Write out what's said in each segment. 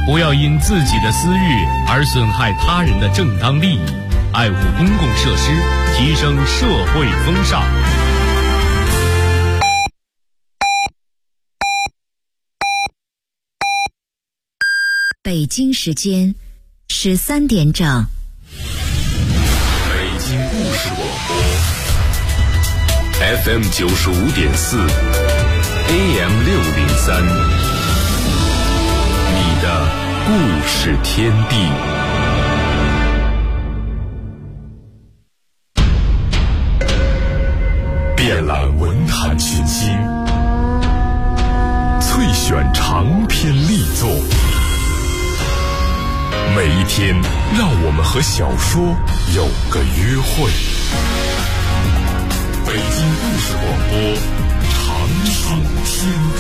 不要因自己的私欲而损害他人的正当利益，爱护公共设施，提升社会风尚。 北京时间13点整。 北京故事广播 FM 95.4 AM 603，你的故事天地。遍览文坛群星，萃选长篇力作。每一天，让我们和小说有个约会。北京故事广播，长唱天地。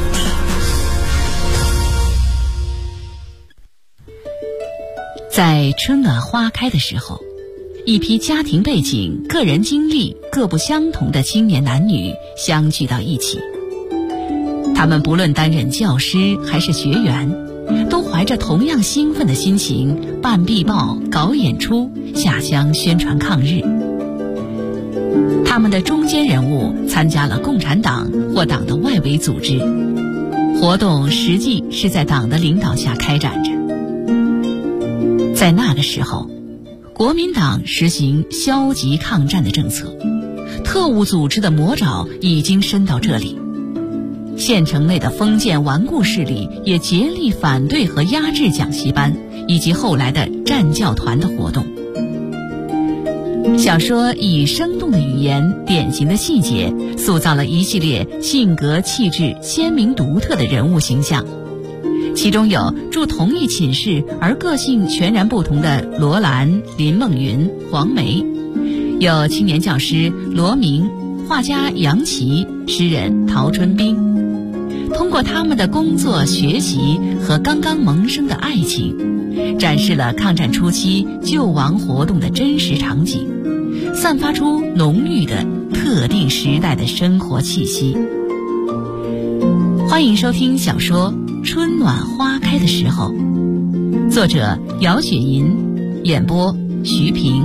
在春暖花开的时候，一批家庭背景、个人经历各不相同的青年男女相聚到一起。他们不论担任教师还是学员，都怀着同样兴奋的心情办壁报、搞演出、下乡宣传抗日。他们的中坚人物参加了共产党或党的外围组织，活动实际是在党的领导下开展着。在那个时候，国民党实行消极抗战的政策，特务组织的魔爪已经伸到这里。县城内的封建顽固势力也竭力反对和压制讲习班以及后来的战教团的活动。小说以生动的语言、典型的细节，塑造了一系列性格气质鲜明独特的人物形象。其中有住同一寝室而个性全然不同的罗兰、林梦云、黄梅，有青年教师罗明、画家杨琦、诗人陶春冰。通过他们的工作、学习和刚刚萌生的爱情，展示了抗战初期救亡活动的真实场景，散发出浓郁的特定时代的生活气息。欢迎收听小说《春暖花开的时候》，作者姚雪银，演播徐平。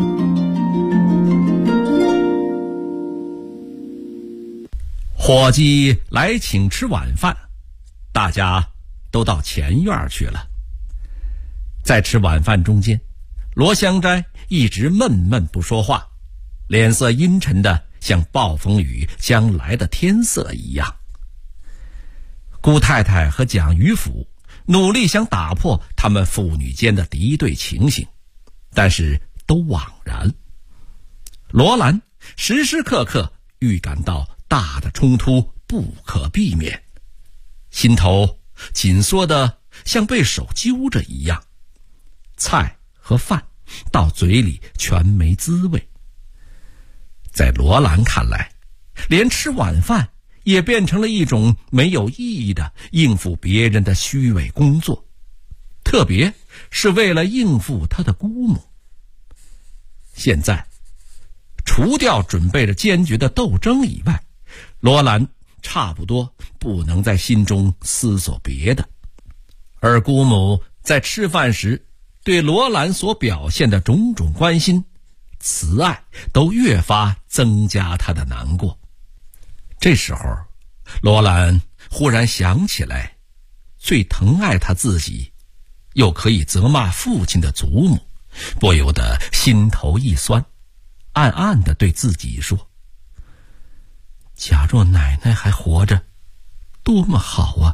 伙计来请吃晚饭，大家都到前院去了。在吃晚饭中间，罗香斋一直闷闷不说话，脸色阴沉的像暴风雨将来的天色一样。顾太太和蒋于甫努力想打破他们父女间的敌对情形，但是都枉然。罗兰时时刻刻预感到大的冲突不可避免，心头紧缩的像被手揪着一样，菜和饭到嘴里全没滋味。在罗兰看来，连吃晚饭也变成了一种没有意义的应付别人的虚伪工作，特别是为了应付他的姑母。现在除掉准备着坚决的斗争以外，罗兰差不多不能在心中思索别的。而姑母在吃饭时对罗兰所表现的种种关心、慈爱，都越发增加他的难过。这时候，罗兰忽然想起来，最疼爱他自己，又可以责骂父亲的祖母，不由得心头一酸，暗暗地对自己说：假若奶奶还活着，多么好啊！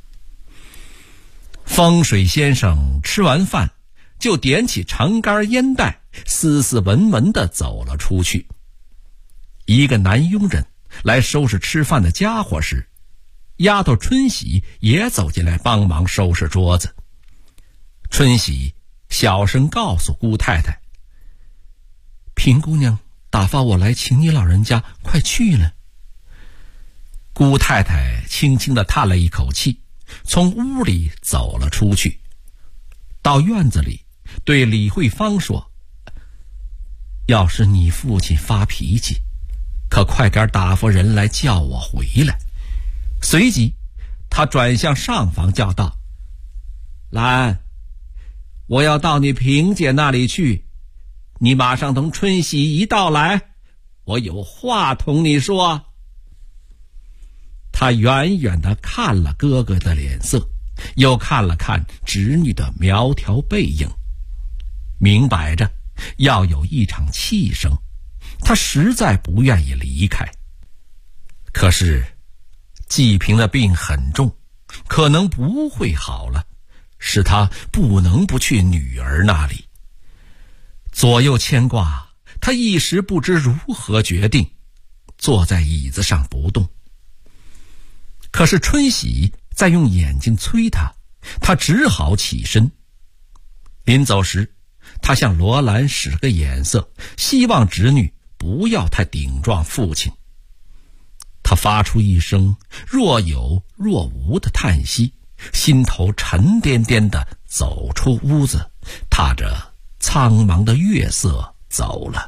风水先生吃完饭，就点起长杆烟袋，斯斯文文地走了出去。一个男佣人来收拾吃饭的家伙时，丫头春喜也走进来帮忙收拾桌子。春喜小声告诉姑太太：平姑娘打发我来请你老人家快去了。姑太太轻轻地叹了一口气，从屋里走了出去，到院子里对李慧芳说：要是你父亲发脾气，可快点打发人来叫我回来。随即他转向上房叫道： 兰，我要到你萍姐那里去，你马上等春喜一到来，我有话同你说。他远远地看了哥哥的脸色，又看了看侄女的苗条背影，明摆着要有一场气生，他实在不愿意离开。可是季平的病很重，可能不会好了，使他不能不去女儿那里。左右牵挂，他一时不知如何决定，坐在椅子上不动。可是春喜在用眼睛催他，他只好起身。临走时，他向罗兰使个眼色，希望侄女不要太顶撞父亲。他发出一声若有若无的叹息，心头沉甸甸地走出屋子，踏着苍茫的月色走了。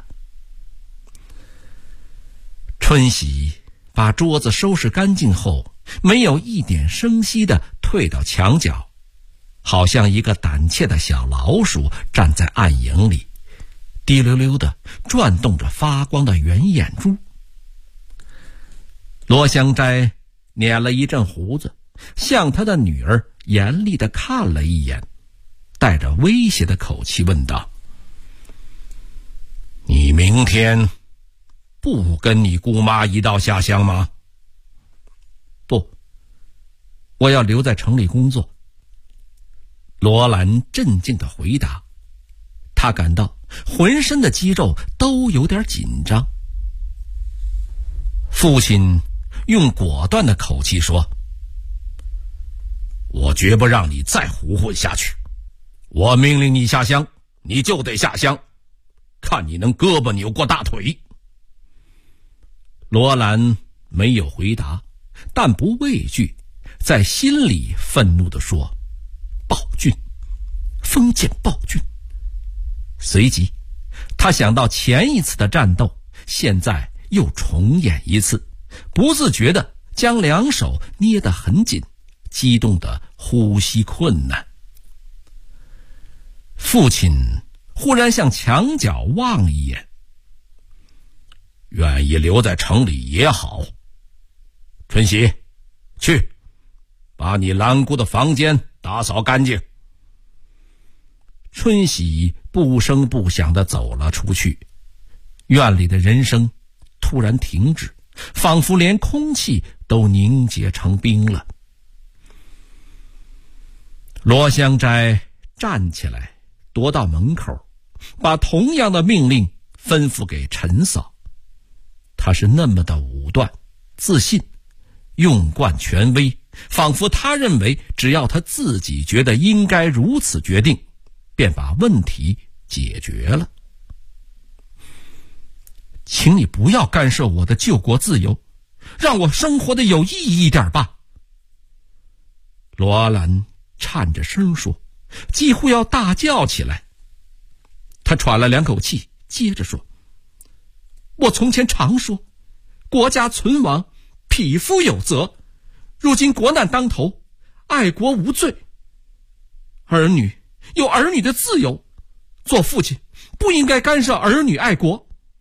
春喜把桌子收拾干净后，没有一点声息地退到墙角，好像一个胆怯的小老鼠站在暗影里，滴溜溜地转动着发光的圆眼珠。罗香斋捻了一阵胡子，向他的女儿严厉地看了一眼，带着威胁的口气问道：你明天不跟你姑妈一道下乡吗？不，我要留在城里工作。罗兰镇静地回答，他感到浑身的肌肉都有点紧张。父亲用果断的口气说：我绝不让你再胡混下去，我命令你下乡，你就得下乡，看你能胳膊扭过大腿。罗兰没有回答，但不畏惧，在心里愤怒地说：暴君，封建暴君。随即他想到前一次的战斗，现在又重演一次，不自觉地将两手捏得很紧，激动得呼吸困难。父亲忽然向墙角望一眼，愿意留在城里也好。春喜，去把你兰姑的房间打扫干净。春喜不声不响地走了出去，院里的人声突然停止，仿佛连空气都凝结成冰了。罗香斋站起来，踱到门口，把同样的命令吩咐给陈嫂。他是那么的武断自信，用惯权威，仿佛他认为只要他自己觉得应该如此决定，便把问题解决了。请你不要干涉我的救国自由，让我生活的有意义一点吧。罗兰颤着声说，几乎要大叫起来。他喘了两口气，接着说：我从前常说，国家存亡，匹夫有责，如今国难当头，爱国无罪。儿女有儿女的自由，做父亲不应该干涉儿女爱国。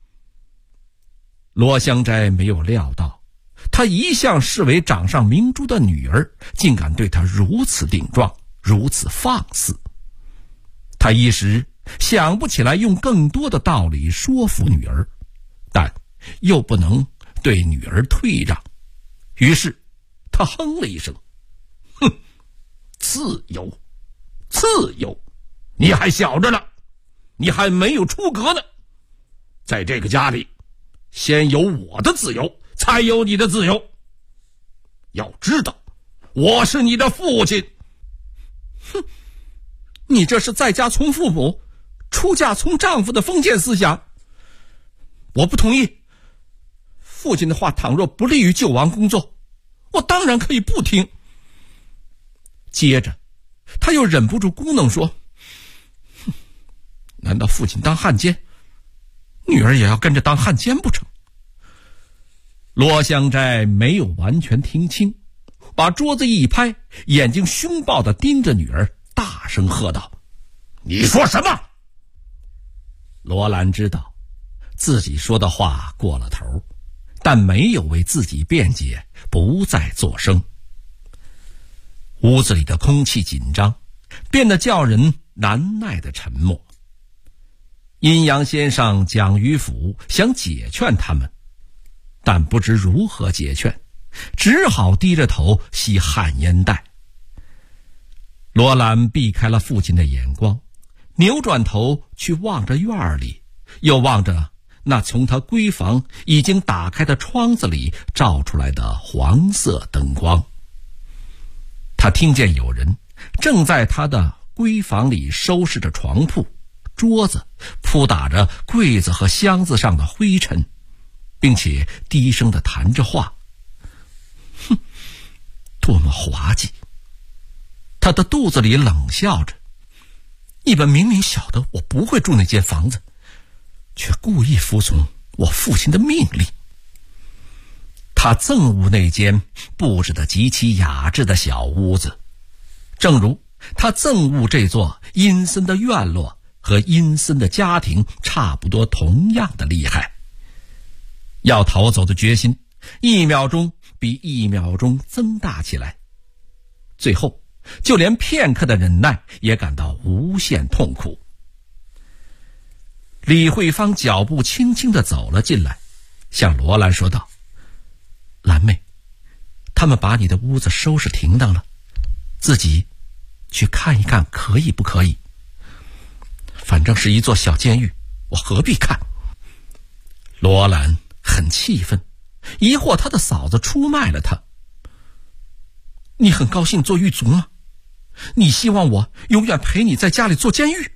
罗香斋没有料到，他一向视为掌上明珠的女儿，竟敢对他如此顶撞，如此放肆。他一时想不起来用更多的道理说服女儿，但又不能对女儿退让，于是他哼了一声：哼，自由，自由，你还小着呢，你还没有出阁呢。在这个家里，先有我的自由，才有你的自由。要知道，我是你的父亲。哼，你这是在家从父母，出嫁从丈夫的封建思想，我不同意。父亲的话倘若不利于救亡工作，我当然可以不听。接着他又忍不住咕哝说：难道父亲当汉奸，女儿也要跟着当汉奸不成？罗香斋没有完全听清，把桌子一拍，眼睛凶暴地盯着女儿，大大声喝道：“你说什么？”罗兰知道自己说的话过了头，但没有为自己辩解，不再作声。屋子里的空气紧张，变得叫人难耐的沉默。阴阳先生蒋于甫想解劝他们，但不知如何解劝，只好低着头吸旱烟袋。罗兰避开了父亲的眼光，扭转头去望着院里，又望着那从他闺房已经打开的窗子里照出来的黄色灯光。他听见有人正在他的闺房里收拾着床铺、桌子，扑打着柜子和箱子上的灰尘，并且低声地谈着话。哼，多么滑稽！他的肚子里冷笑着，你们明明晓得我不会住那间房子，却故意服从我父亲的命令。他憎恶那间布置得极其雅致的小屋子，正如他憎恶这座阴森的院落和阴森的家庭差不多同样的厉害。要逃走的决心一秒钟比一秒钟增大起来，最后就连片刻的忍耐也感到无限痛苦。李慧芳脚步轻轻地走了进来，向罗兰说道：“兰妹，他们把你的屋子收拾停当了，自己去看一看可以不可以？反正是一座小监狱，我何必看？”罗兰很气愤，疑惑他的嫂子出卖了他。你很高兴做狱卒吗？你希望我永远陪你在家里做监狱？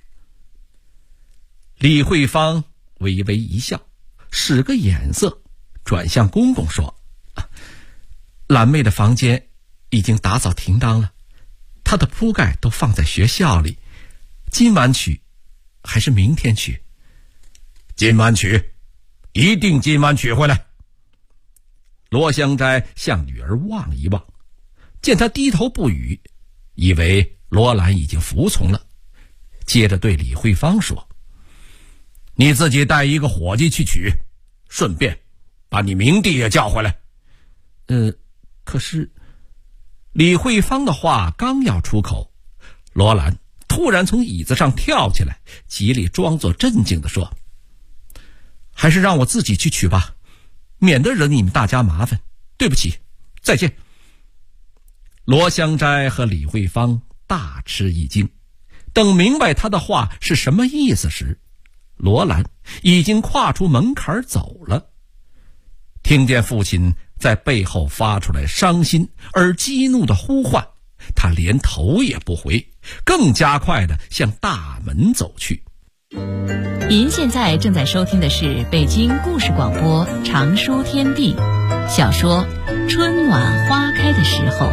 李慧芳微微一笑，使个眼色，转向公公说：“兰妹的房间已经打扫停当了，她的铺盖都放在学校里，今晚取还是明天取？”“今晚取，一定今晚取回来。”罗香斋向女儿望一望，见她低头不语，以为罗兰已经服从了，接着对李慧芳说：“你自己带一个伙计去取，顺便把你明帝也叫回来。”可是李慧芳的话刚要出口，罗兰突然从椅子上跳起来，极力装作镇静地说：“还是让我自己去取吧，免得惹你们大家麻烦。对不起，再见。”罗香斋和李慧芳大吃一惊，等明白他的话是什么意思时，罗兰已经跨出门槛走了。听见父亲在背后发出来伤心而激怒的呼唤，他连头也不回，更加快地向大门走去。 您现在正在收听的是北京故事广播长书天地小说《春暖花开的时候》。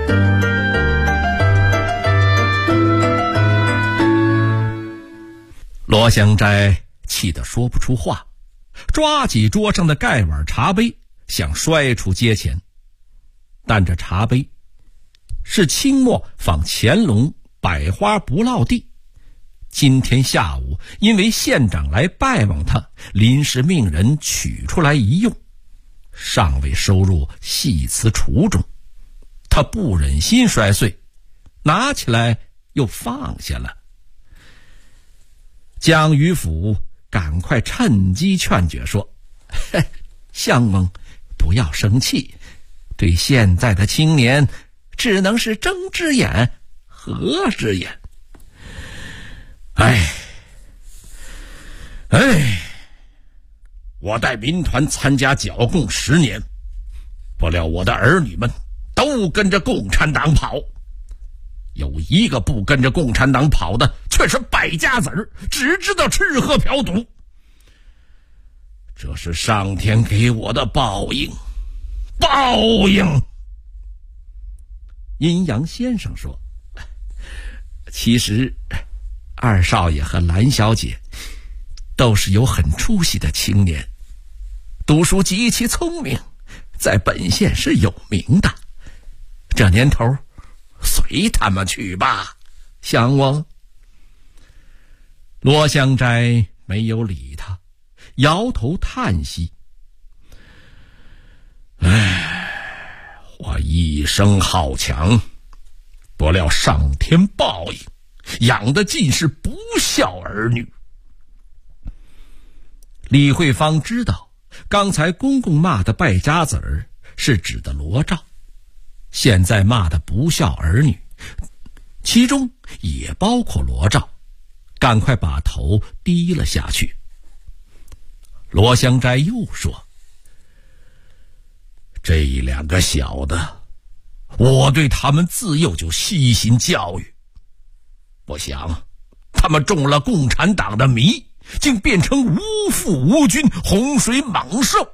罗香斋气得说不出话，抓起桌上的盖碗茶杯想摔出街前，但这茶杯是清末仿乾隆百花不落地，今天下午因为县长来拜望他，临时命人取出来一用，尚未收入细瓷橱中。他不忍心摔碎，拿起来又放下了。蒋于甫赶快趁机劝解说：“相公不要生气，对现在的青年只能是睁只眼合只眼。我带民团参加剿共10年，不料我的儿女们都跟着共产党跑，有一个不跟着共产党跑的却是败家子儿，只知道吃喝嫖赌。这是上天给我的报应，报应。”阴阳先生说：“其实二少爷和兰小姐都是有很出息的青年，读书极其聪明，在本县是有名的。这年头随他们去吧。” 想我。罗香斋没有理他，摇头叹息。我一生好强，不料上天报应，养的尽是不孝儿女。李慧芳知道，刚才公公骂的败家子儿是指的罗兆，现在骂的不孝儿女，其中也包括罗兆，赶快把头低了下去。罗香斋又说：这两个小的，我对他们自幼就悉心教育，不想他们中了共产党的迷，竟变成无父无君，洪水猛兽。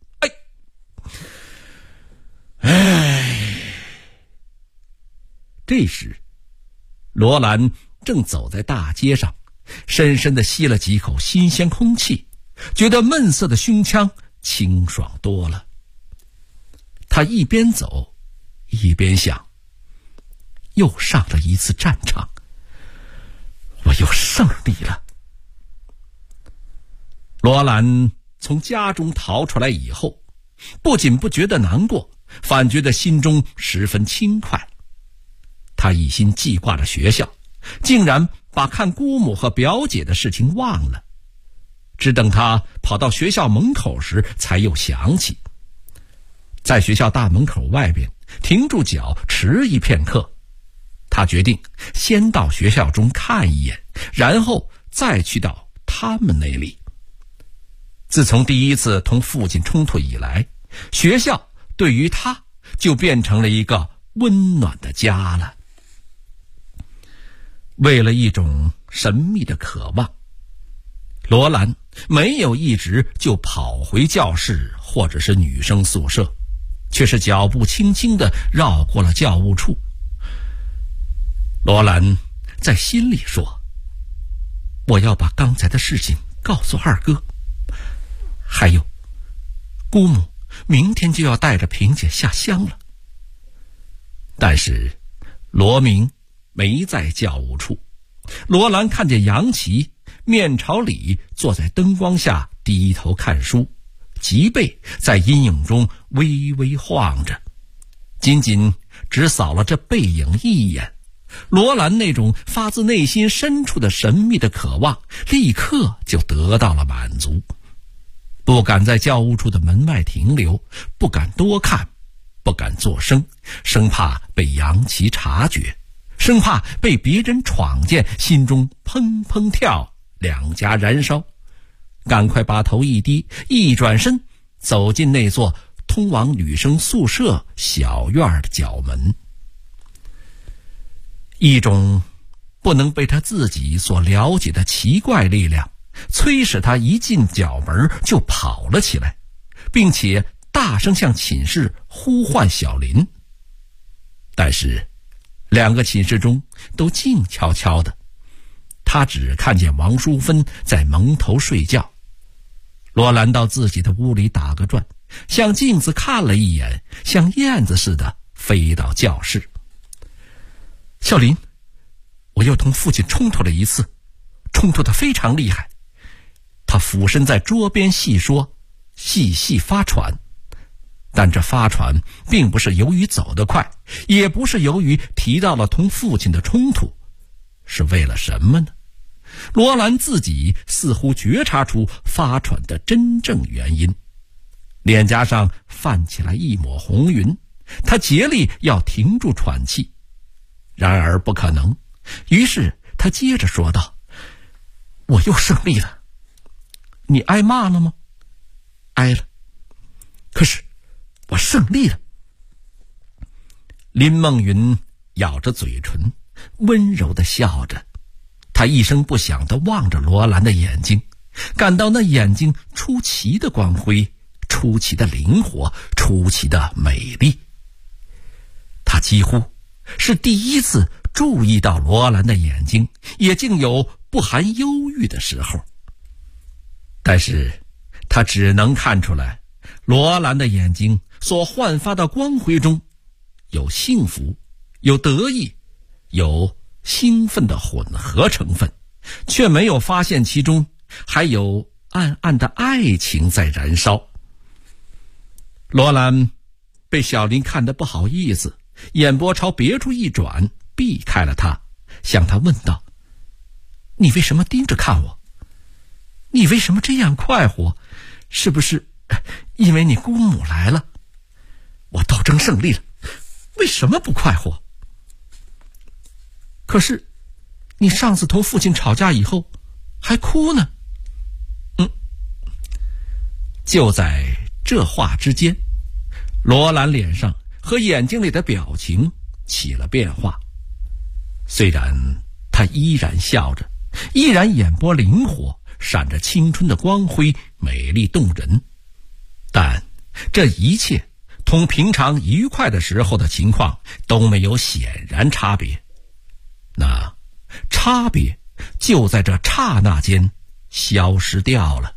这时罗兰正走在大街上，深深地吸了几口新鲜空气，觉得闷塞的胸腔清爽多了。他一边走一边想，又上了一次战场，我又胜利了。罗兰从家中逃出来以后，不仅不觉得难过，反觉得心中十分轻快。他一心记挂着学校，竟然把看姑母和表姐的事情忘了。只等他跑到学校门口时，才又想起。在学校大门口外边停住脚，迟疑片刻，他决定先到学校中看一眼，然后再去到他们那里。自从第一次同父亲冲突以来，学校对于他就变成了一个温暖的家了。为了一种神秘的渴望，罗兰没有一直就跑回教室或者是女生宿舍，却是脚步轻轻地绕过了教务处。罗兰在心里说：我要把刚才的事情告诉二哥，还有姑母明天就要带着萍姐下乡了。但是罗明没在教务处，罗兰看见杨琪面朝里坐在灯光下低头看书，脊背在阴影中微微晃着，仅仅只扫了这背影一眼，罗兰那种发自内心深处的神秘的渴望立刻就得到了满足。不敢在教务处的门外停留，不敢多看，不敢作声，生怕被杨琪察觉，生怕被别人闯见，心中砰砰跳，两颊燃烧。赶快把头一低，一转身走进那座通往女生宿舍小院的角门。一种不能被他自己所了解的奇怪力量催使他一进角门就跑了起来，并且大声向寝室呼唤小林。但是两个寝室中都静悄悄的，他只看见王淑芬在蒙头睡觉。罗兰到自己的屋里打个转，向镜子看了一眼，像燕子似的飞到教室。小林，我又同父亲冲突了一次，冲突得非常厉害。他俯身在桌边细说，细细发喘。但这发喘并不是由于走得快，也不是由于提到了同父亲的冲突，是为了什么呢？罗兰自己似乎觉察出发喘的真正原因，脸颊上泛起来一抹红云，他竭力要停住喘气，然而不可能。于是他接着说道：我又胜利了。你挨骂了吗？挨了，可是我胜利了。林梦云咬着嘴唇，温柔地笑着，她一声不响地望着罗兰的眼睛，感到那眼睛出奇的光辉，出奇的灵活，出奇的美丽。她几乎是第一次注意到罗兰的眼睛，也竟有不含忧郁的时候。但是她只能看出来，罗兰的眼睛所焕发的光辉中有幸福，有得意，有兴奋的混合成分，却没有发现其中还有暗暗的爱情在燃烧。罗兰被小林看得不好意思，眼波朝别处一转，避开了他，向他问道：你为什么盯着看我？你为什么这样快活？是不是因为你姑母来了？我斗争胜利了，为什么不快活？可是你上次同父亲吵架以后还哭呢。就在这话之间，罗兰脸上和眼睛里的表情起了变化。虽然他依然笑着，依然眼波灵活，闪着青春的光辉，美丽动人，但这一切同平常愉快的时候的情况都没有显然差别。那差别就在这刹那间消失掉了。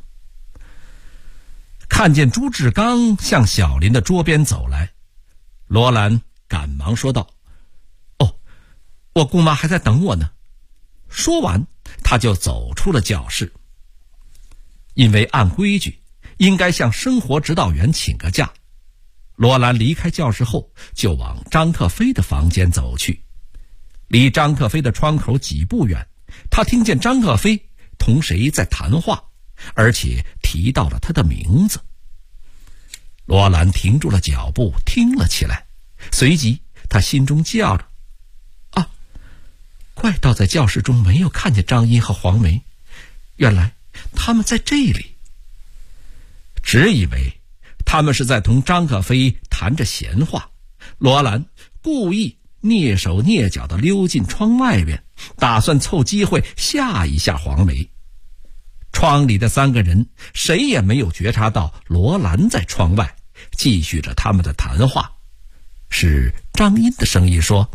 看见朱志刚向小林的桌边走来，罗兰赶忙说道：哦，我姑妈还在等我呢。说完他就走出了教室。因为按规矩应该向生活指导员请个假，罗兰离开教室后就往张克飞的房间走去。离张克飞的窗口几步远，他听见张克飞同谁在谈话，而且提到了他的名字。罗兰停住了脚步，听了起来，随即他心中叫着：啊，怪道在教室中没有看见张英和黄梅，原来他们在这里。只以为他们是在同张克飞谈着闲话，罗兰故意蹑手蹑脚地溜进窗外边，打算凑机会吓一下黄梅。窗里的3个人谁也没有觉察到罗兰在窗外继续着他们的谈话。是张英的声音说：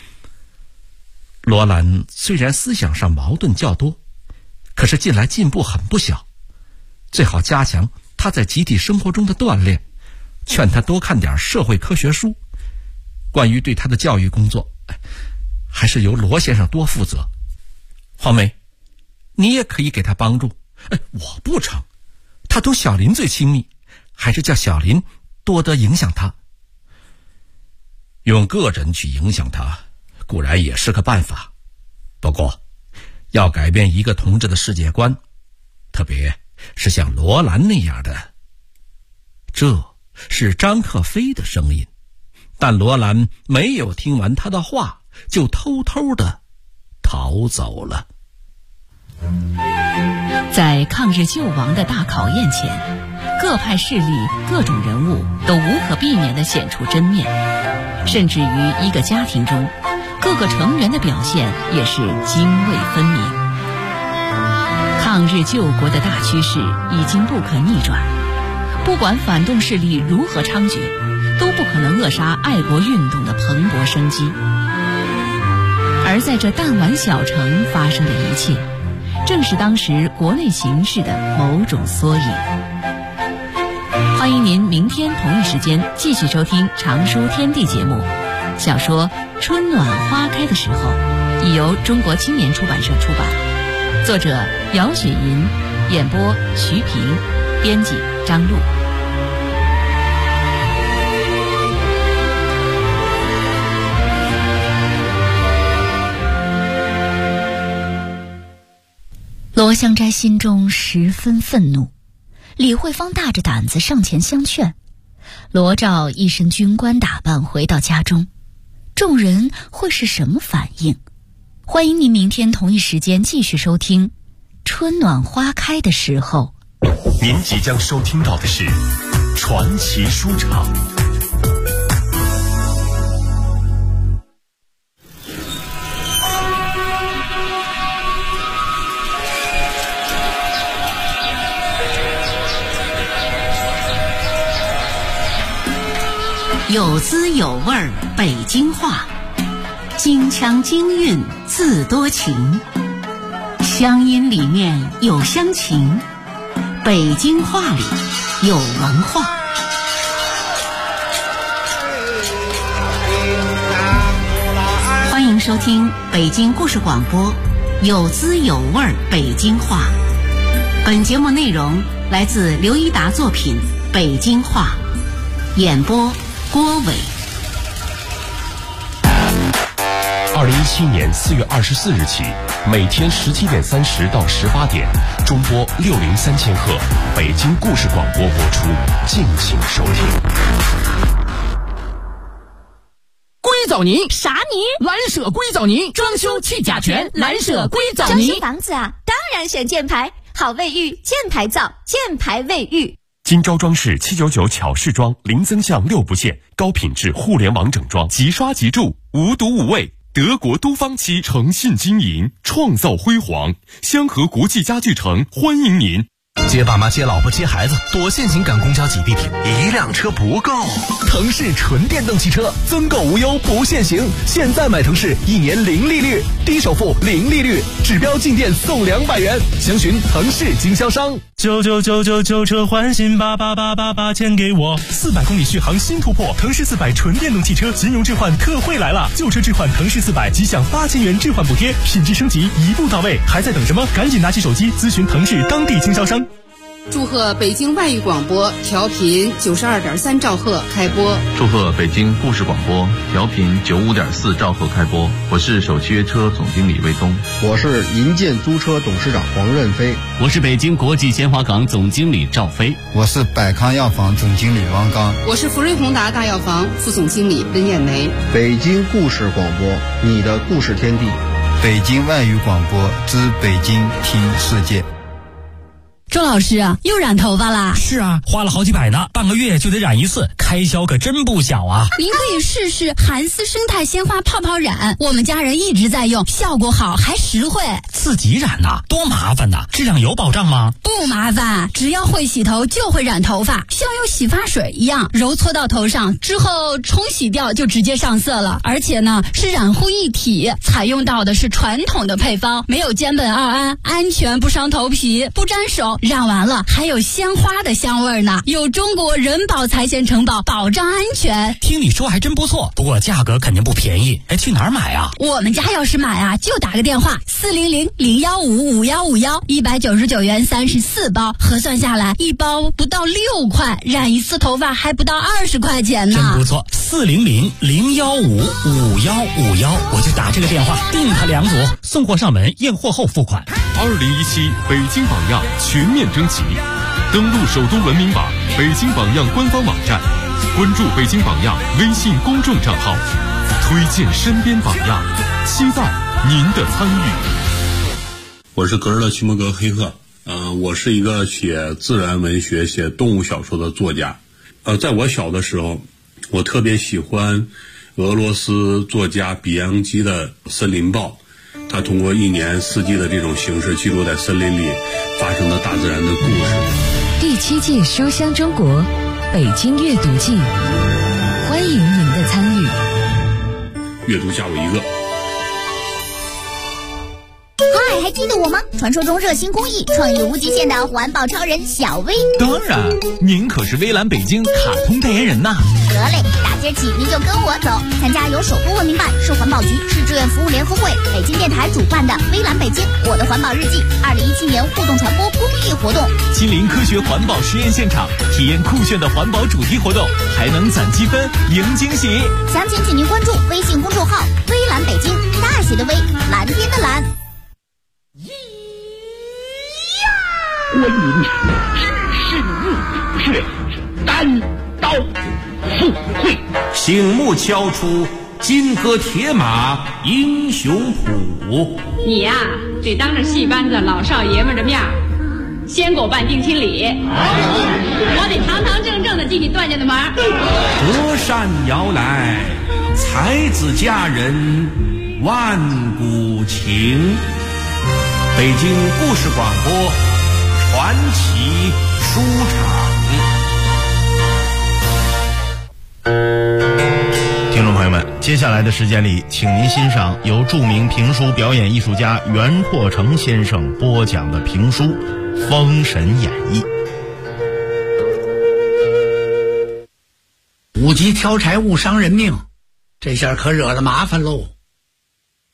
罗兰虽然思想上矛盾较多，可是近来进步很不小，最好加强他在集体生活中的锻炼，劝他多看点社会科学书。关于对他的教育工作，还是由罗先生多负责。黄梅，你也可以给他帮助。我不成，他同小林最亲密，还是叫小林多得影响他。用个人去影响他固然也是个办法，不过要改变一个同志的世界观，特别是像罗兰那样的。这是张克飞的声音，但罗兰没有听完他的话，就偷偷地逃走了。 在抗日救亡的大考验前，各派势力、各种人物都无可避免地显出真面，甚至于一个家庭中，各个成员的表现也是泾渭分明。抗日救国的大趋势已经不可逆转，不管反动势力如何猖獗，都不可能扼杀爱国运动的蓬勃生机。而在这弹丸小城发生的一切，正是当时国内形势的某种缩影。欢迎您明天同一时间继续收听常书天地节目。小说《春暖花开的时候》已由中国青年出版社出版，作者姚雪银，演播徐平，编辑张璐。 罗香斋心中十分愤怒，李慧芳大着胆子上前相劝。罗照一身军官打扮回到家中，众人会是什么反应？欢迎您明天同一时间继续收听《春暖花开的时候》。 您即将收听到的是传奇书场。 有滋有味儿北京话，京腔京韵自多情，乡音里面有乡情，北京话里有文化。欢迎收收听北京故事广播，有滋有味儿北京话。本节目内容来自刘一达作品《北京话》，演播郭伟。 2017年4月24日起，每天17点30到18点，中波603000赫北京故事广播播出，敬请收听。 硅藻泥啥泥？ 蓝舍硅藻泥，装修去甲醛，蓝舍硅藻泥。 装修房子啊，当然选箭牌，好卫浴，箭牌造，箭牌卫浴。 金招装饰799巧饰装，零增项6不限，高品质互联网整装，即刷即住，无毒无味。德国都方漆诚信经营，创造辉煌。香河国际家具城欢迎您。 接爸妈接老婆接孩子，多限行赶公交挤地铁，一辆车不够。腾势纯电动汽车增购无忧不限行，现在买腾势1年0利率，低首付0利率，指标进店送200元，详询腾势经销商。 99999车换新88888钱给我，400公里续航新突破，腾势400纯电动汽车金融置换特惠来了，旧车置换腾势400即享8000元置换补贴，品质升级一步到位，还在等什么？赶紧拿起手机咨询腾势当地经销商。 祝贺北京外语广播调频92.3兆赫开播。 祝贺北京故事广播调频95.4兆赫开播。我是首汽约车总经理魏东。 我是银建租车董事长黄任飞。 我是北京国际鲜花港总经理赵飞。 我是百康药房总经理王刚。 我是福瑞宏达大药房副总经理温艳梅。 北京故事广播，你的故事天地。 北京外语广播之北京听世界。 周老师啊，又染头发啦？ 是啊，花了好几百呢，半个月就得染一次，开销可真不小啊。 您可以试试韩丝生态鲜花泡泡染，我们家人一直在用，效果好还实惠。 自己染呐，多麻烦呐！质量有保障吗？ 不麻烦，只要会洗头就会染头发，像用洗发水一样，揉搓到头上之后冲洗掉就直接上色了。而且呢，是染护一体，采用到的是传统的配方，没有间苯二胺，安全不伤头皮，不沾手。染完了还有鲜花的香味呢，有中国人保财险承保，保障安全。 听你说还真不错，不过价格肯定不便宜。哎，去哪儿买啊？ 我们家要是买啊，就打个电话400-015-5151，199元34包，核算下来一包不到6块，染一次头发还不到20块钱呢。 真不错，400-015-5151，我就打这个电话订它2组，送货上门，验货后付款。 2017北京榜样全面征集，登录首都文明网、北京榜样官方网站，关注北京榜样微信公众账号，推荐身边榜样，期待您的参与。 我是格日勒屈摩格黑赫，我是一个写自然文学、写动物小说的作家。在我小的时候，我特别喜欢俄罗斯作家比扬基的《森林报》。他通过1年4季的这种形式，记录在森林里发生的大自然的故事。 第7届书香中国北京阅读季，欢迎您的参与。 阅读加我一个。 嗨，还记得我吗？传说中热心公益、创意无极限的环保超人小薇。 当然，您可是微蓝北京卡通代言人呐。 得嘞，大今儿起您就跟我走，参加由首都文明办、市环保局、市志愿服务联合会、北京电台主办的微蓝北京我的环保日记2017年互动传播公益活动， 亲临科学环保实验现场，体验酷炫的环保主题活动，还能攒积分赢惊喜。 详情请您关注微信公众号微蓝北京，大写的微，蓝天的蓝。 关云知是怒，却单刀赴会。 醒目敲出金戈铁马英雄谱。 你呀，得当着戏班子老少爷们的面先给我办定亲礼，我得堂堂正正的进你段家的门。 隔山摇来，才子佳人万古情。北京故事广播传奇书场。 听众朋友们，接下来的时间里，请您欣赏由著名评书表演艺术家袁阔成先生播讲的评书《封神演义》。 5级挑柴误伤人命，这下可惹了麻烦喽。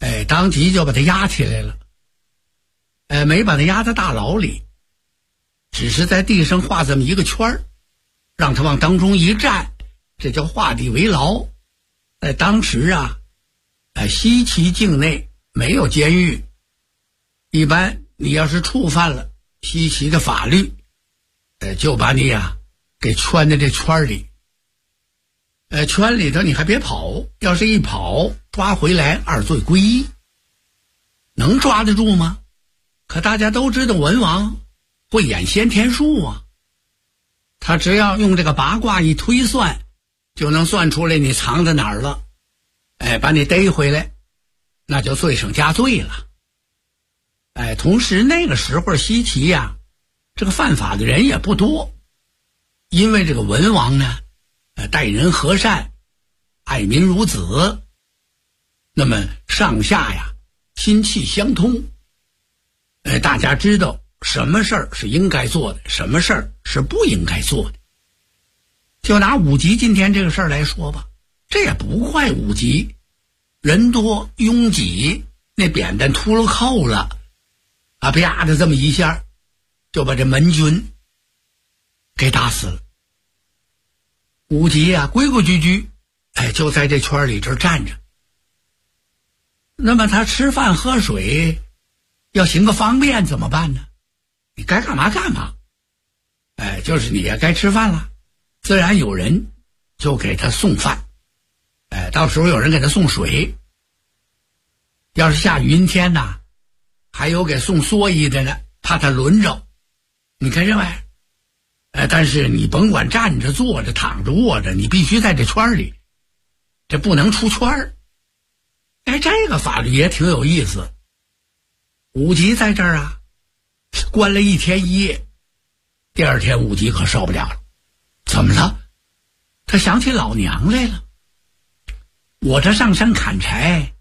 当即就把他押起来了。没把他押在大牢里，只是在地上画这么一个圈儿，让他往当中一站，这叫画地为牢。在当时啊，西岐境内没有监狱，一般你要是触犯了西岐的法律，就把你给圈在这圈里。圈里头你还别跑，要是一跑抓回来二罪归一，能抓得住吗？可大家都知道文王会演先天术啊，他只要用这个八卦一推算，就能算出来你藏在哪儿了，把你逮回来，那就罪上加罪了。同时那个时候西岐呀，这个犯法的人也不多，因为这个文王呢，待人和善，爱民如子，那么上下呀心气相通，大家知道什么事儿是应该做的，什么事儿是不应该做的。就拿武吉今天这个事儿来说吧，这也不怪武吉，人多拥挤，那扁担秃噜扣了啪的这么一下就把这门军给打死了。武吉规规矩矩就在这圈里这站着。那么他吃饭喝水要行个方便怎么办呢？你该干嘛干嘛，就是你也该吃饭了，自然有人就给他送饭，到时候有人给他送水，要是下雨阴天呢，还有给送蓑衣的呢，怕他轮着。你看这玩意儿，但是你甭管站着坐着躺着卧着，你必须在这圈里，这不能出圈儿。这个法律也挺有意思。武吉在这儿关了1天1夜，第二天武吉可受不了了。怎么了？他想起老娘来了。我这上山砍柴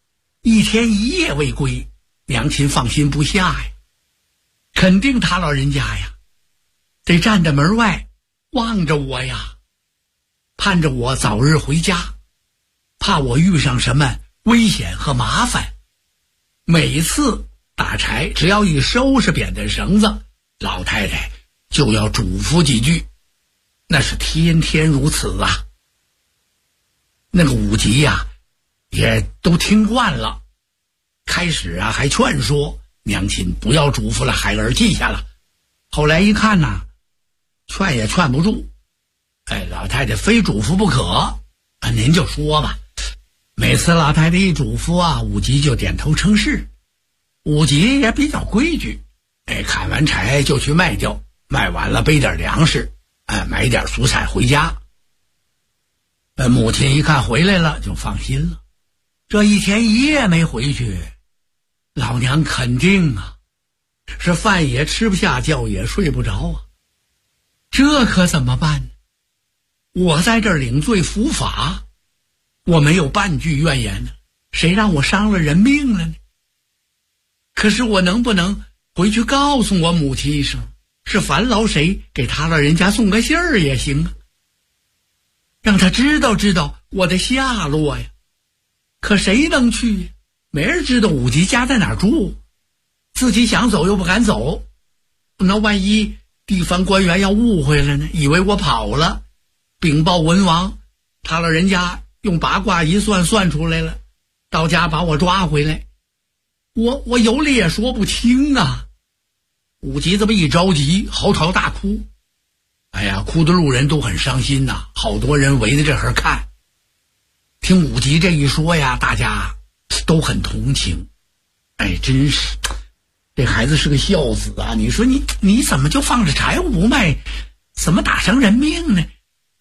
1天1夜未归，娘亲放心不下呀。肯定他老人家呀得站在门外望着我呀，盼着我早日回家，怕我遇上什么危险和麻烦。每次打柴只要一收拾扁担绳子，老太太就要嘱咐几句，那是天天如此啊。那个武吉也都听惯了，开始还劝说娘亲不要嘱咐了，孩儿记下了。后来一看劝也劝不住，老太太非嘱咐不可，您就说吧。每次老太太一嘱咐武吉就点头称是。武吉也比较规矩，砍完柴就去卖掉，卖完了备点粮食，买点蔬菜回家。母亲一看回来了就放心了，这1天1夜没回去，老娘肯定是饭也吃不下，觉也睡不着这可怎么办呢？我在这儿领罪伏法，我没有半句怨言呢，谁让我伤了人命了呢？可是我能不能回去告诉我母亲一声，是烦劳谁给他老人家送个信儿也行让他知道我的下落呀。可谁能去呀？没人知道武吉家在哪儿住，自己想走又不敢走，那万一地方官员要误会了呢，以为我跑了，禀报文王，他老人家用八卦一算算出来了，到家把我抓回来，我有理也说不清武吉这么一着急，嚎啕大哭。哭的路人都很伤心好多人围着这儿看。听武吉这一说大家都很同情。真是这孩子是个孝子你说你怎么就放着柴火不卖，怎么打伤人命呢？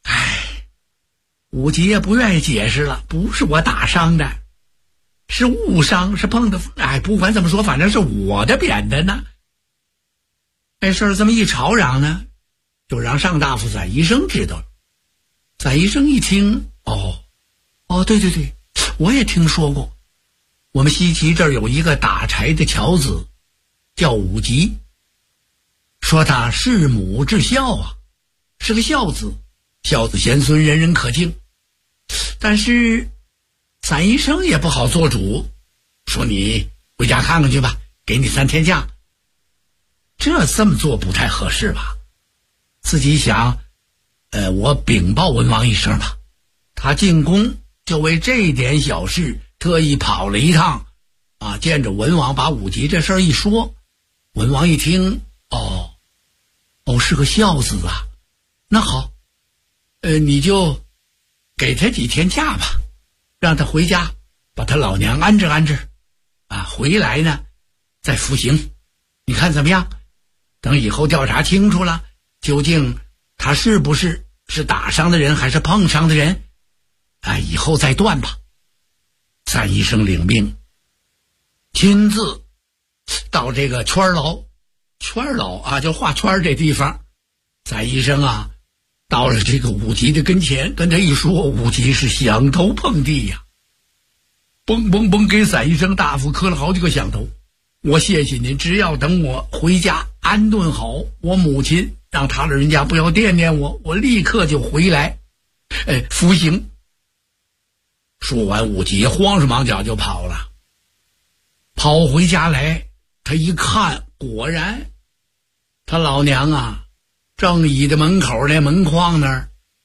武吉也不愿意解释了，不是我打伤的，是误伤，是碰的。不管怎么说，反正是我的扁担呢。这事儿这么一吵嚷呢，就让上大夫载医生知道了。载医生一听，对，我也听说过，我们西岐这儿有一个打柴的樵子，叫武吉，说他弑母至孝是个孝子，孝子贤孙，人人可敬。但是载医生也不好做主， 说你回家看看去吧，给你3天假。这么做不太合适吧？自己想，我禀报文王一声吧。他进宫就为这点小事特意跑了一趟，见着文王把武吉这事儿一说，文王一听，是个孝子啊，那好，你就给他几天假吧，让他回家把他老娘安置安置，回来呢再服刑，你看怎么样？等以后调查清楚了，究竟他是不是打伤的人还是碰伤的人，以后再断吧。赞医生领命，亲自到这个圈牢就画圈这地方。赞医生到了这个武吉的跟前，跟他一说，武吉是响头碰地呀，嘣嘣嘣给赞医生大夫磕了好几个响头。我谢谢您，只要等我回家安顿好我母亲，让他老人家不要惦念我，我立刻就回来服刑。说完，武吉慌手忙脚就跑了。跑回家来，他一看，果然他老娘正倚在门口那门框那儿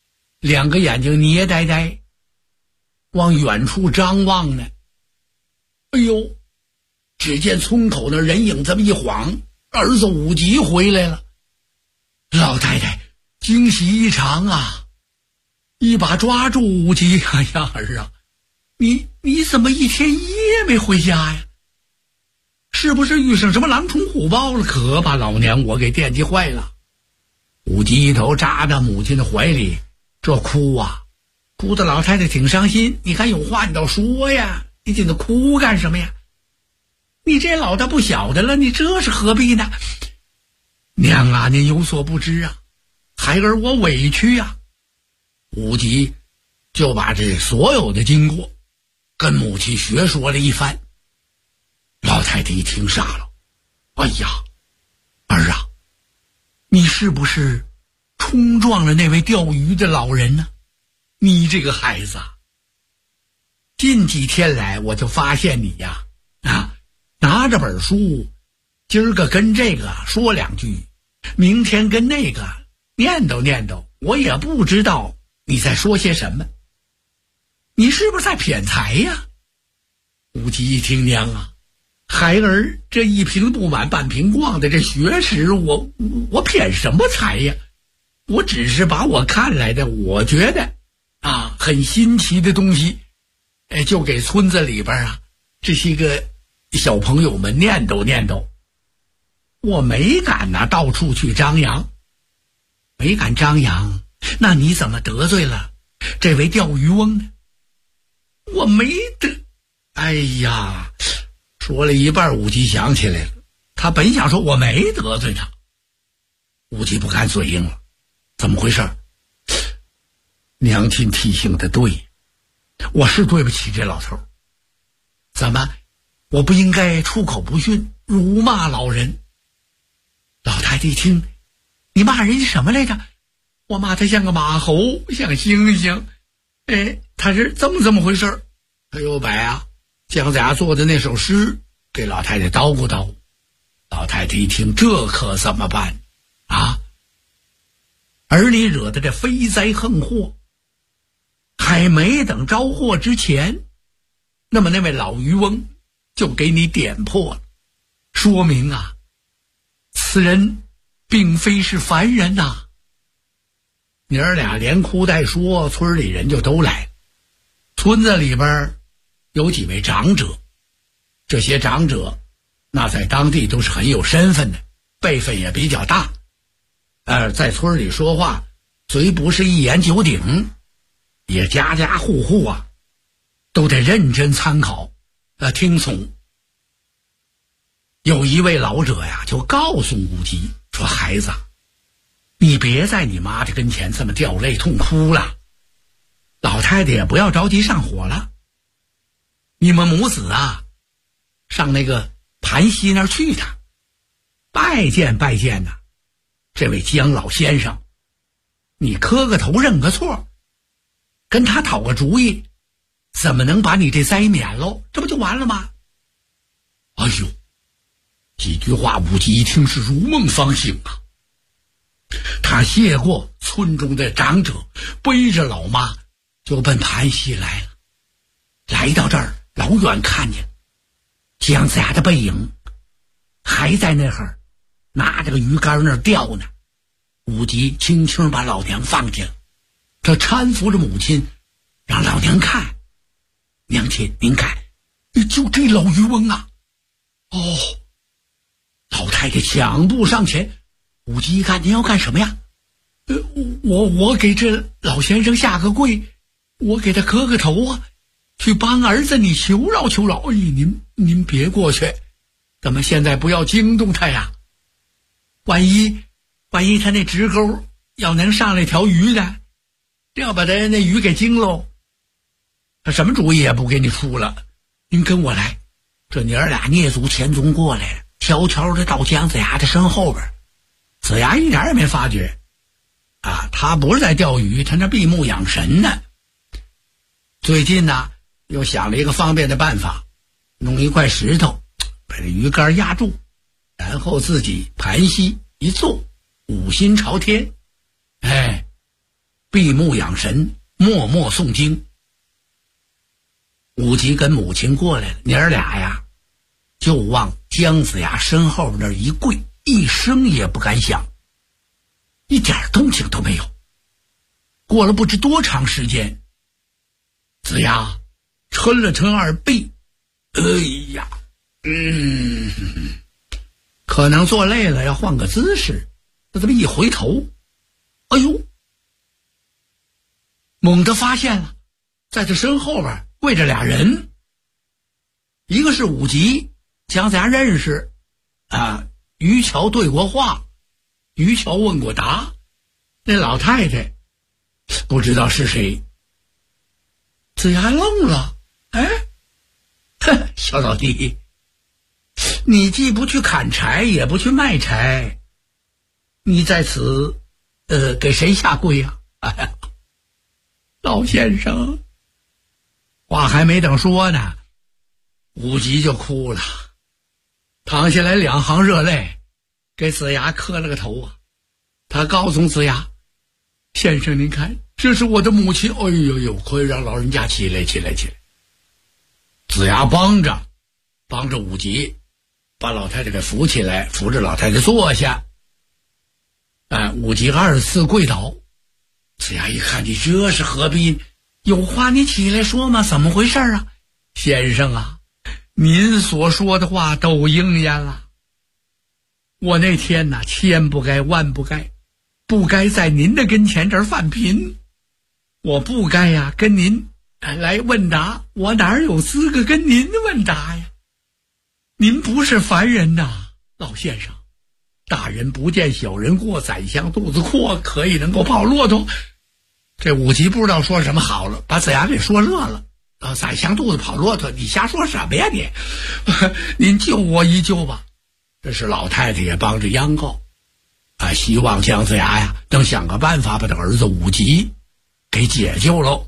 ，2个眼睛捏呆呆往远处张望呢。哎呦，只见村口那人影这么一晃，儿子武吉回来了。老太太惊喜异常一把抓住武吉，哎呀儿啊，你怎么1天1夜没回家呀？是不是遇上什么狼虫虎豹了？可把老娘我给惦记坏了。武吉一头扎到母亲的怀里，这哭的老太太挺伤心。你看有话你倒说呀，你紧着哭干什么呀？你这老大不小的了，你这是何必呢？娘您有所不知孩儿我委屈武吉就把这所有的经过跟母亲学说了一番。老太太一听傻了，哎呀，儿你是不是冲撞了那位钓鱼的老人呢？你这个孩子近几天来我就发现你拿着本书，今儿个跟这个说2句，明天跟那个念叨念叨，我也不知道你在说些什么，你是不是在谝财呀？武吉一听，娘孩儿这一瓶不满半瓶逛的这学识，我谝什么财呀？我只是把我看来的我觉得很新奇的东西，就给村子里边这些个小朋友们念叨念叨。我没敢到处去张扬，没敢张扬，那你怎么得罪了这位钓鱼翁呢？我没得，哎呀，说了一半，武吉想起来了，他本想说我没得罪他，武吉不敢嘴硬了。怎么回事？娘亲提醒的对，我是对不起这老头，怎么我不应该出口不逊，辱骂老人？老太太一听，你骂人家什么来着？我骂他像个马猴，像猩猩。他是这么回事。他又把姜子牙做的那首诗给老太太叨咕叨。老太太一听，这可怎么办儿你惹的这飞灾横祸，还没等招祸之前，那么那位老渔翁就给你点破了，说明此人并非是凡人娘儿俩连哭带说，村里人就都来了。村子里边有几位长者，这些长者那在当地都是很有身份的，辈分也比较大，在村里说话虽不是一言九鼎，也家家户户都得认真参考听从。有一位老者就告诉武吉说，孩子你别在你妈的跟前这么掉泪痛哭了，老太太也不要着急上火了，你们母子上那个盘溪那儿去他拜见拜见这位姜老先生，你磕个头认个错，跟他讨个主意，怎么能把你这灾免喽？这不就完了吗？ 哎呦，几句话武吉一听是如梦方醒啊。他谢过村中的长者，背着老妈就奔盘溪来了。来到这儿，老远看见姜子牙的背影，还在那儿拿着个鱼竿那儿钓呢。武吉轻轻把老娘放下了，他搀扶着母亲，让老娘看。娘亲，您看，就这老渔翁啊！哦，老太太抢步上前。武吉一看，您要干什么呀？我给这老先生下个跪，我给他磕个头啊，去帮儿子你求饶求饶。哎，您别过去，咱们现在不要惊动他呀。万一他那直钩要能上来条鱼呢，要把他那鱼给惊喽，他什么主意也不给你出了。您跟我来，这娘儿俩蹑足潜踪过来了，悄悄的到姜子牙的身后边。子牙一点也没发觉啊，他不是在钓鱼，他那闭目养神呢。最近呢，又想了一个方便的办法，弄一块石头把这鱼竿压住，然后自己盘膝一坐，五心朝天，闭目养神，默默诵经。武吉跟母亲过来了，娘儿俩呀就往姜子牙身后那儿一跪，一声也不敢响，一点动静都没有。过了不知多长时间，子牙抻了抻耳背，哎呀，可能坐累了要换个姿势，他这么一回头，哎呦，猛地发现了在他身后边跪着俩人，一个是武吉，姜子牙认识啊，于桥对过话，于桥问过答，那老太太不知道是谁。子牙愣了，小老弟，你既不去砍柴，也不去卖柴，你在此给谁下跪呀？老先生，话还没等说呢，武吉就哭了，淌下来2行热泪，给子牙磕了个头啊。他告诉子牙，先生您看，这是我的母亲。哎呦呦，快让老人家起来。子牙帮着武吉把老太太给扶起来，扶着老太太坐下。武吉2次跪倒。子牙一看，你这是何必？有话你起来说嘛，怎么回事啊？先生啊，您所说的话都应验了。我那天呐，千不该万不该，不该在您的跟前这儿犯贫，我不该呀跟您来问答，我哪有资格跟您问答呀？您不是凡人呐，老先生，大人不见小人过，宰相肚子阔，可以能够跑骆驼。这武吉不知道说什么好了，把子牙给说乐了。宰相肚子跑骆驼，你瞎说什么呀你？您救我一救吧。这是老太太也帮着央告希望姜子牙呀能想个办法把他儿子武吉给解救喽。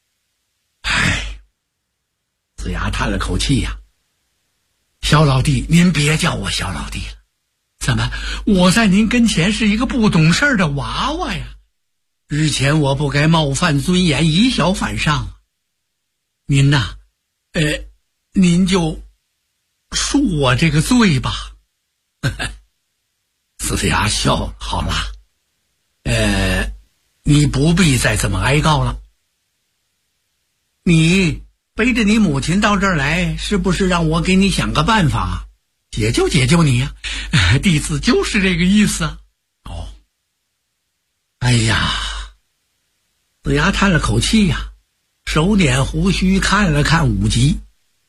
子牙叹了口气呀，小老弟，您别叫我小老弟了，怎么我在您跟前是一个不懂事的娃娃呀？日前我不该冒犯尊严，以小反上。您呐，您就恕我这个罪吧。子牙笑了，好啦，你不必再这么哀告了。你背着你母亲到这儿来，是不是让我给你想个办法，解救你呀？弟子就是这个意思啊。哎呀，子牙叹了口气呀，手捻胡须看了看武吉。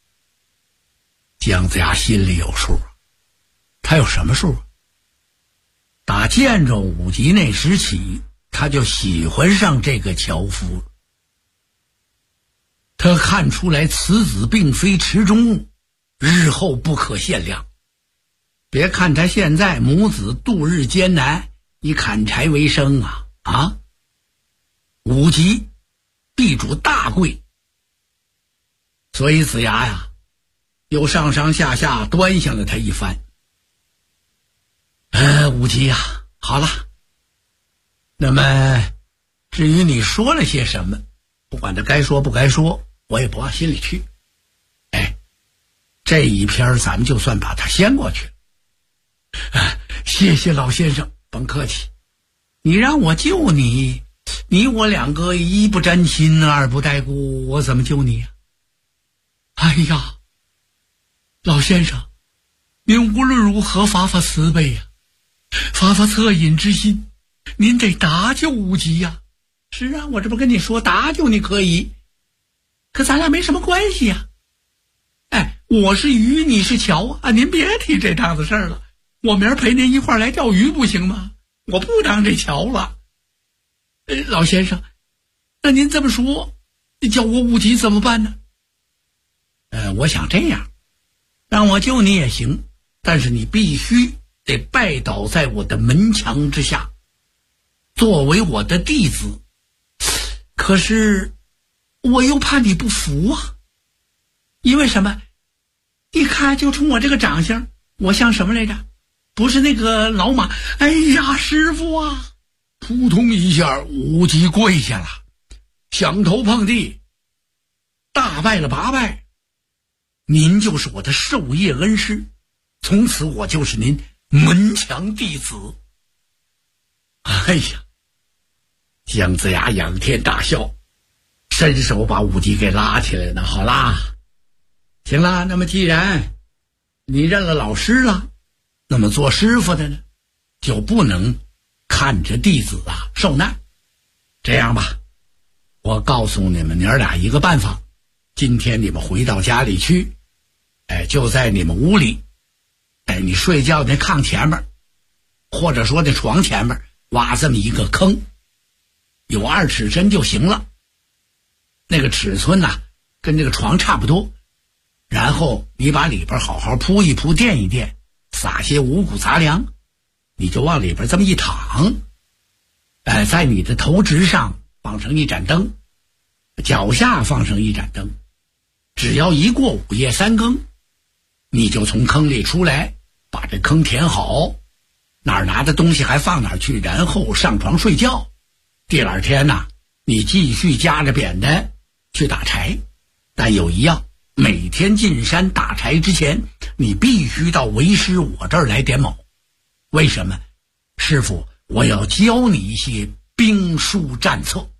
姜子牙心里有数，他有什么数？打见着武吉那时起，他就喜欢上这个樵夫。他看出来此子并非池中物，日后不可限量。别看他现在母子度日艰难，以砍柴为生武吉地主大贵。所以子牙呀， 又上上下下端详了他一番。武吉呀，好了，那么至于你说了些什么，不管他该说不该说，我也不往心里去。这一篇咱们就算把它掀过去了。谢谢老先生，甭客气。你让我救你，你我两个一不沾亲二不带故，我怎么救你呀？哎呀，老先生，您无论如何发发慈悲呀，发发恻隐之心，您得搭救无极呀。是啊，我这不跟你说搭救你可以，可咱俩没什么关系呀。我是鱼，你是桥啊，您别提这档子事儿了。我明儿陪您一块儿来钓鱼不行吗？我不当这桥了。老先生，那您这么说，你叫我无极怎么办呢？我想这样，让我救你也行，但是你必须得拜倒在我的门墙之下，作为我的弟子。可是我又怕你不服啊，因为什么？一看就冲我这个长相，我像什么来着？不是那个老马。哎呀，师傅啊！扑通一下，无极跪下了，响头碰地，大拜了8拜。您就是我的授业恩师，从此我就是您门墙弟子。哎呀，姜子牙仰天大笑，伸手把无极给拉起来了。好啦，行了，那么既然你认了老师了，那么做师傅的呢，就不能看着弟子受难。这样吧，我告诉你们娘俩一个办法，今天你们回到家里去，就在你们屋里，你睡觉那炕前面，或者说那床前面挖这么一个坑，有2尺深就行了，那个尺寸跟这个床差不多。然后你把里边好好铺一铺，垫一垫，撒些五谷杂粮，你就往里边这么一躺，在你的头直上放上一盏灯，脚下放上一盏灯，只要一过午夜3更，你就从坑里出来，把这坑填好，哪儿拿的东西还放哪儿去，然后上床睡觉。第二天你继续夹着扁担去打柴，但有一样，每天进山打柴之前，你必须到为师我这儿来点卯。为什么？师傅，我要教你一些兵书战策。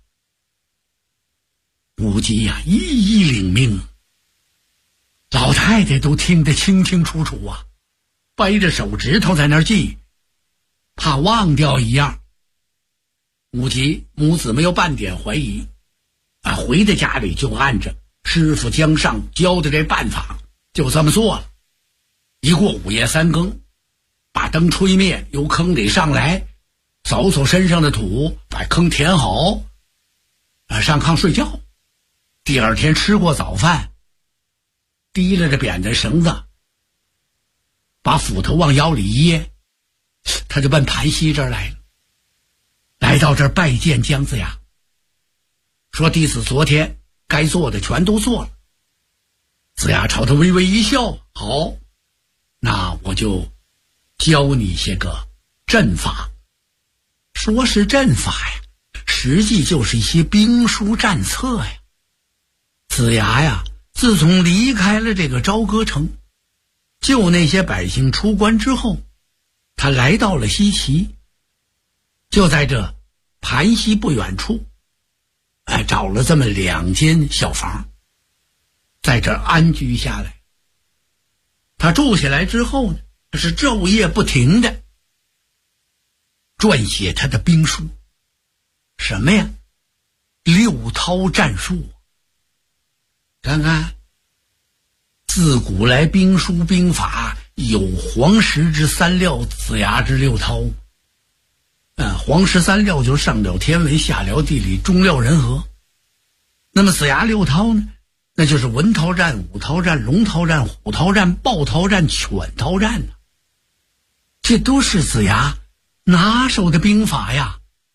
无极一一领命，老太太都听得清清楚楚啊，掰着手指头在那儿记，怕忘掉一样。无极母子没有半点怀疑，回到家里就按着师傅江上教的这办法，就这么做了。一过午夜3更，把灯吹灭，由坑里上来，扫扫身上的土，把坑填好，上炕睡觉。第二天吃过早饭，提了着扁担绳子，把斧头往腰里一掖，他就奔盘溪这儿来了。来到这儿拜见姜子牙，说弟子昨天该做的全都做了。子牙朝他微微一笑，好，那我就教你些个阵法。说是阵法呀，实际就是一些兵书战策呀。子牙呀，自从离开了这个朝歌城，救那些百姓出关之后，他来到了西岐，就在这盘溪不远处找了这么2间小房，在这儿安居下来。他住下来之后呢，是昼夜不停的撰写他的兵书。什么呀？6韬战术。看看，自古来兵书兵法有黄石之3料，子牙之6韬。黄石3料就是上了天文，下了地理，中了人和。那么子牙6韬呢，那就是文韬战、武韬战、龙韬战、虎韬战、豹韬战、犬韬战呢。这都是子牙拿手的兵法呀。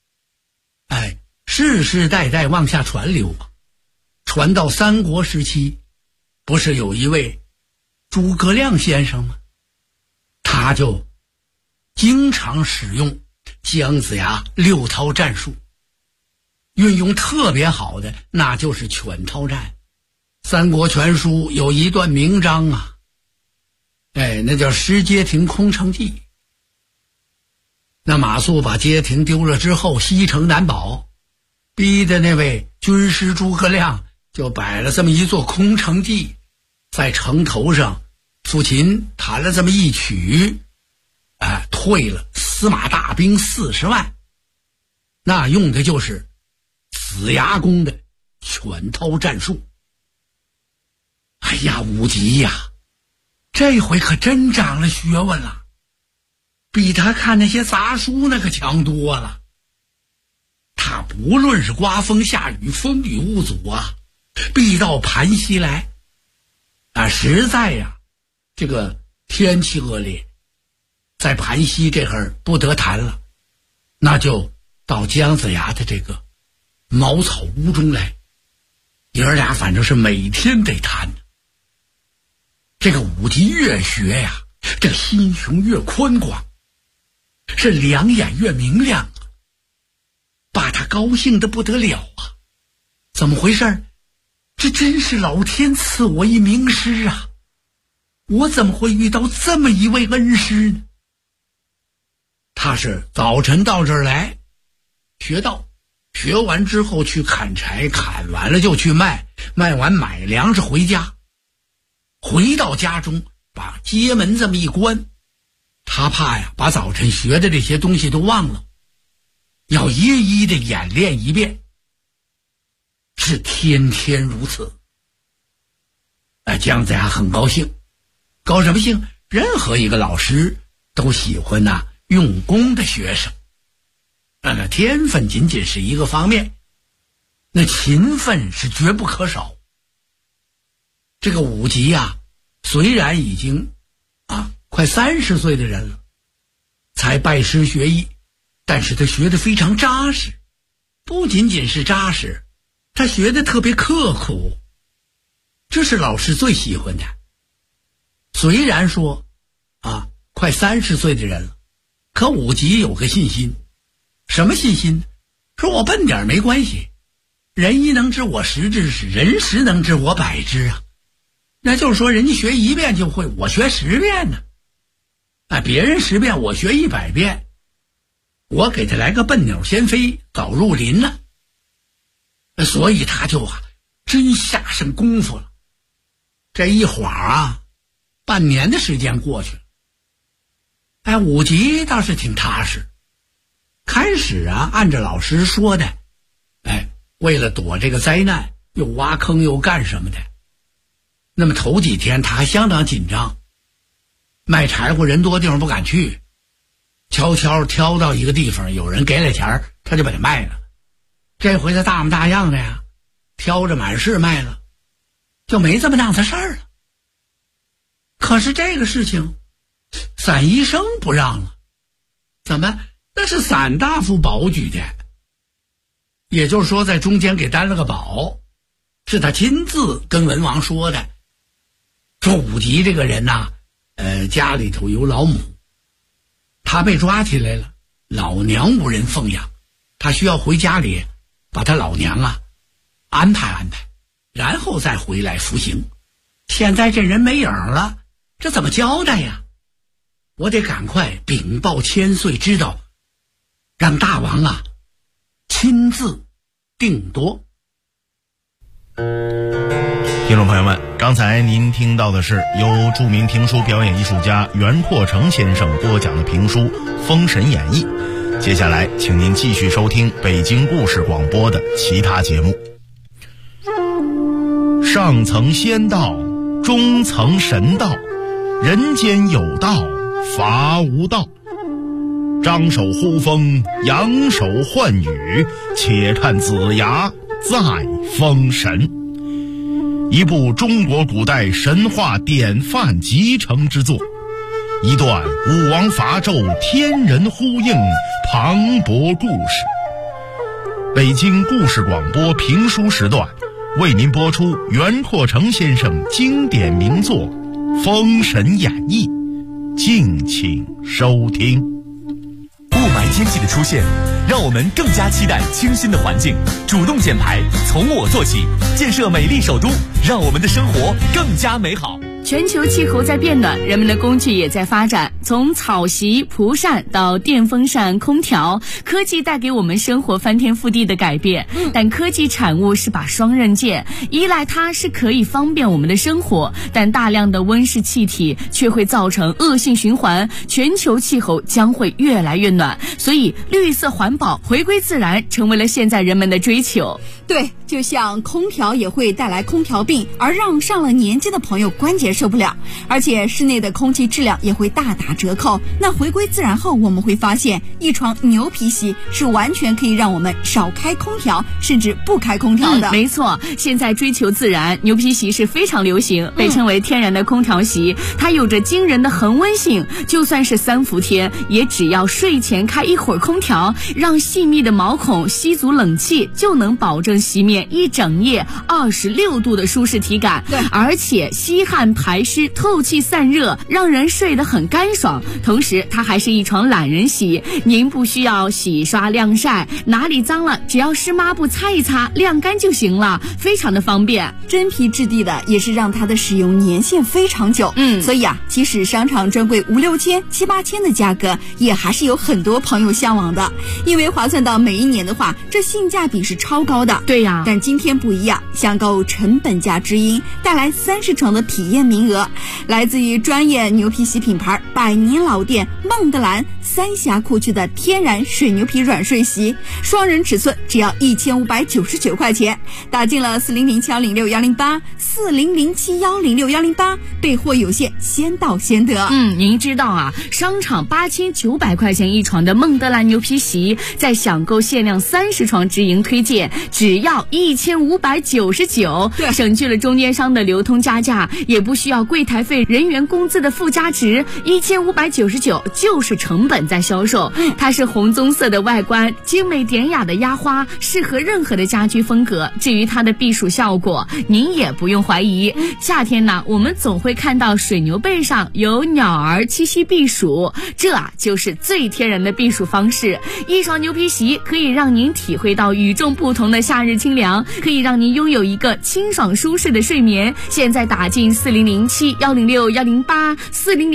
世世代代往下传流啊。传到3国时期，不是有一位诸葛亮先生吗？他就经常使用姜子牙六韬战术，运用特别好的那就是犬韬战。三国全书有一段名章啊，那叫失街亭空城计。那马谡把街亭丢了之后，西城难保，逼的那位军师诸葛亮就摆了这么一座空城计，在城头上抚琴弹了这么一曲，退了司马大兵40万，那用的就是子牙宫的犬韬战术。哎呀，武吉呀，这回可真长了学问了，比他看那些杂书那可强多了。他不论是刮风下雨风雨无阻啊，必到盘溪来实在呀，这个天气恶劣，在盘溪这会儿不得谈了，那就到姜子牙的这个茅草屋中来，爷儿俩反正是每天得谈。这个武吉越学呀，这个心胸越宽广，是两眼越明亮，把他高兴得不得了啊！怎么回事？这真是老天赐我一名师啊！我怎么会遇到这么一位恩师呢？他是早晨到这儿来学道，学完之后去砍柴，砍完了就去卖，卖完买粮食回家，回到家中把街门这么一关，他怕呀把早晨学的这些东西都忘了，要一一的演练一遍，是天天如此。姜子牙很高兴，高什么兴？任何一个老师都喜欢用功的学生。那天分仅仅是一个方面，那勤奋是绝不可少。这个武吉呀，虽然已经快30岁的人了，才拜师学艺，但是他学得非常扎实，不仅仅是扎实，他学得特别刻苦，这是老师最喜欢的。虽然说快30岁的人了，可武吉有个信心。什么信心？说我笨点没关系，人一能知我十知，是人十能知我百知啊。那就是说人家学1遍就会，我学10遍呢。别人10遍，我学100遍，我给他来个笨鸟先飞，早入林呢。所以他就真下上功夫了。这一会儿半年的时间过去了。武吉倒是挺踏实，开始按照老师说的，为了躲这个灾难，又挖坑又干什么的。那么头几天他还相当紧张，卖柴火人多地方不敢去，悄悄挑到一个地方，有人给了钱他就把它卖了。这回他大模大样的呀，挑着满市卖了，就没这么档子事儿了。可是这个事情散医生不让了。怎么？那是散大夫保举的，也就是说在中间给担了个保，是他亲自跟文王说的，说武吉这个人家里头有老母，他被抓起来了，老娘无人奉养，他需要回家里把他老娘安排安排，然后再回来服刑。现在这人没影了，这怎么交代呀？我得赶快禀报千岁知道，让大王亲自定夺。 听众朋友们，刚才您听到的是由著名评书表演艺术家袁阔成先生播讲的评书《封神演义》。接下来请您继续收听北京故事广播的其他节目。上层仙道，中层神道，人间有道，伐无道。张手呼风，扬手唤雨，且看子牙在封神。一部中国古代神话典范集成之作，一段武王伐纣天人呼应磅礴故事。北京故事广播评书时段为您播出袁阔成先生经典名作《 封神演义》，敬请收听。 雾霾天气的出现，让我们更加期待清新的环境。主动减排，从我做起，建设美丽首都，让我们的生活更加美好。 全球气候在变暖，人们的工具也在发展，从草席、蒲扇到电风扇、空调，科技带给我们生活翻天覆地的改变。但科技产物是把双刃剑，依赖它是可以方便我们的生活，但大量的温室气体却会造成恶性循环，全球气候将会越来越暖。所以绿色环保、回归自然成为了现在人们的追求。 对，就像空调也会带来空调病，而让上了年纪的朋友关节受不了，而且室内的空气质量也会大打折扣。那回归自然后，我们会发现一床牛皮席是完全可以让我们少开空调，甚至不开空调的。 没错，现在追求自然，牛皮席是非常流行，被称为天然的空调席。它有着惊人的恒温性，就算是3伏天，也只要睡前开一会儿空调，让细密的毛孔吸足冷气，就能保证席面一整夜26度的舒适体感。 对， 而且吸汗排湿、透气散热，让人睡得很干爽。同时它还是一床懒人席，您不需要洗刷晾晒，哪里脏了只要湿抹布擦一擦，晾干就行了，非常的方便。 真皮质地的也是让它的使用年限非常久。所以即使商场专柜5、6千、7、8千的价格，也还是有很多朋友向往的，因为划算到每一年的话，这性价比是超高的。 对呀， 但今天不一样，想购成本价知音，带来30床的体验名额，来自于专业牛皮席品牌100年老店孟德兰三峡库区的天然水牛皮软睡席，双人尺寸只要1599块钱，打进了4007106108 4007106108，备货有限，先到先得。 您知道啊，商场8900块钱一床的孟德兰牛皮席，在享购限量30床直营推荐，只要1599，省去了中间商的流通加价，也不需要柜台费、人员工资的附加值，1599就是成本在销售。它是红棕色的外观，精美典雅的压花，适合任何的家居风格。至于它的避暑效果，您也不用怀疑。夏天呢，我们总会看到水牛背上有鸟儿栖息避暑，这就是最天然的避暑方式。一床牛皮席可以让您体会到与众不同的夏日清凉，可以让您拥有一个清爽舒适的睡眠。现在打进4007106108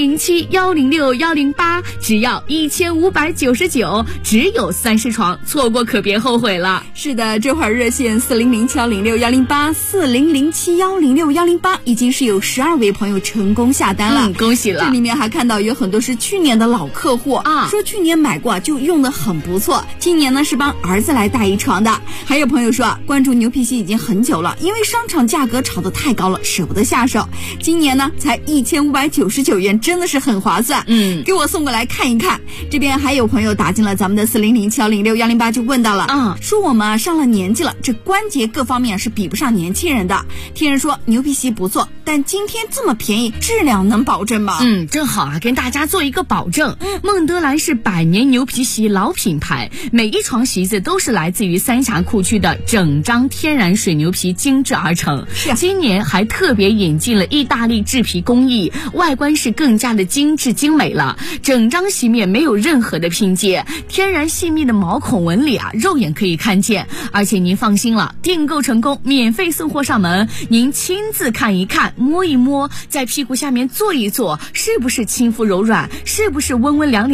4007106108，只要1599，只有30床，错过可别后悔了。 是的，这会儿热线4007106108 4007106108已经是有12位朋友成功下单了， 恭喜了。 这里面还看到有很多是去年的老客户说去年买过就用得很不错，今年呢是帮儿子来带一床的。还有朋友说关注牛皮席已经很久了，因为商场价格炒得太高了，舍不得下手，今年呢才1599元，真的是很划算。给我送过来看一看。这边还有朋友打进了咱们的4007106108，就问到了说我们上了年纪了，这关节各方面是比不上年轻人的。听人说牛皮席不错，但今天这么便宜，质量能保证吗？ 正好跟大家做一个保证。孟德兰是100年牛皮席老品牌，每一床席子都是来自于三峡库区的整张天然水牛皮精制而成。今年还特别引进了意大利制皮工艺，外观是更加的精致精美了。整张席面没有任何的拼接，天然细密的毛孔纹理肉眼可以看见。而且您放心了，订购成功免费送货上门，您亲自看一看，摸一摸，在屁股下面坐一坐，是不是亲肤柔软，是不是温温凉凉。